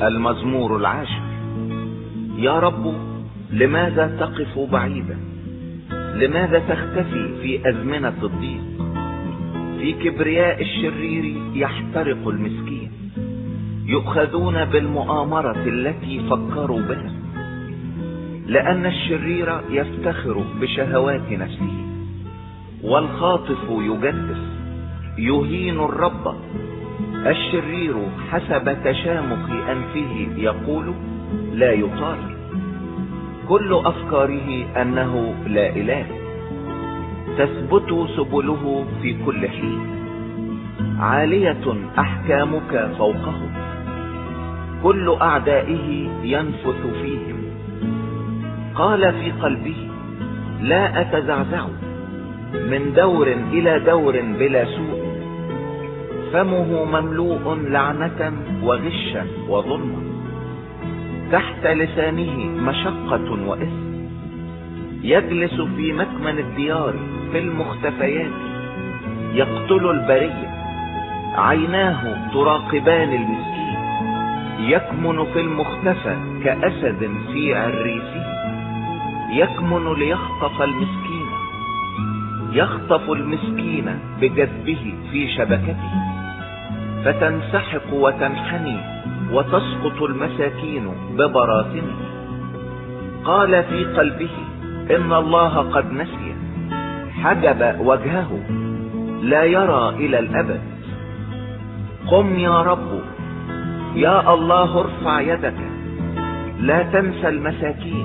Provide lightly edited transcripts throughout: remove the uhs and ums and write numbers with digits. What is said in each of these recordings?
المزمور 10. يا رب، لماذا تقف بعيدا؟ لماذا تختفي في أزمنة الضيق؟ في كبرياء الشرير يحترق المسكين، يؤخذون بالمؤامرة التي فكروا بها، لأن الشرير يفتخر بشهوات نفسه، والخاطف يجدف يهين الرب. الشرير حسب تشامخ أنفه يقول لا يطال، كل أفكاره أنه لا إله، تثبت سبله في كل حين، عالية أحكامك فوقه، كل أعدائه ينفث فيهم. قال في قلبه لا أتزعزع، من دور إلى دور بلا سوء، فمه مملوء لعنة وغشا وظلما، تحت لسانه مشقة وإثم، يجلس في مكمن الديار في المختفيات، يقتل البرية، عيناه تراقبان المسكين، يكمن في المختفى كأسد في عريسه، يكمن ليخطف المسكين، يخطف المسكين بجذبه في شبكته، فتنسحق وتنحني وتسقط المساكين ببراثنه. قال في قلبه إن الله قد نسي، حجب وجهه لا يرى إلى الأبد. قم يا رب، يا الله ارفع يدك، لا تنسى المساكين.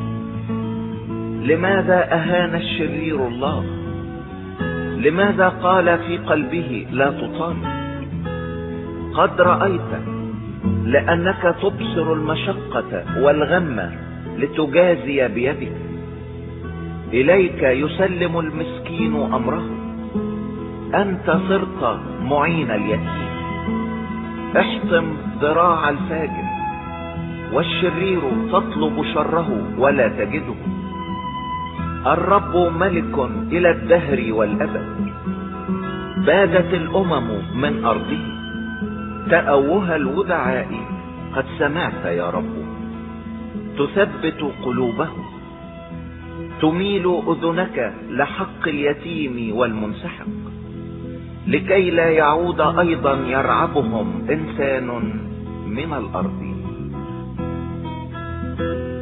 لماذا أهان الشرير الله؟ لماذا قال في قلبه لا تطال؟ قد رأيت، لأنك تبصر المشقة والغم لتجازي بيدك. إليك يسلم المسكين أمره، أنت صرت معين اليتيم. احطم ذراع الفاجر، والشرير تطلب شره ولا تجده. الرب ملك إلى الدهر والأبد، بادت الأمم من أرضه، تأوه الودعاء قد سمعت يا رب. تثبت قلوبهم، تميل أذنك لحق اليتيم والمنسحق، لكي لا يعود أيضا يرعبهم إنسان من الأرض.